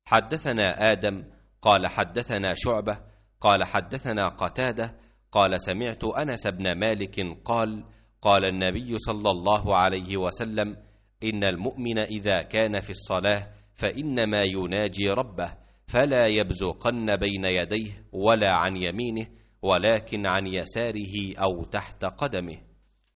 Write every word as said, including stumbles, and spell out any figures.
حدثنا آدم قال حدثنا شعبة قال حدثنا قتادة قال سمعت أنس بن مالك قال قال النبي صلى الله عليه وسلم: إن المؤمن إذا كان في الصلاة فإنما يناجي ربه، فلا يبزقن بين يديه ولا عن يمينه، ولكن عن يساره أو تحت قدمه.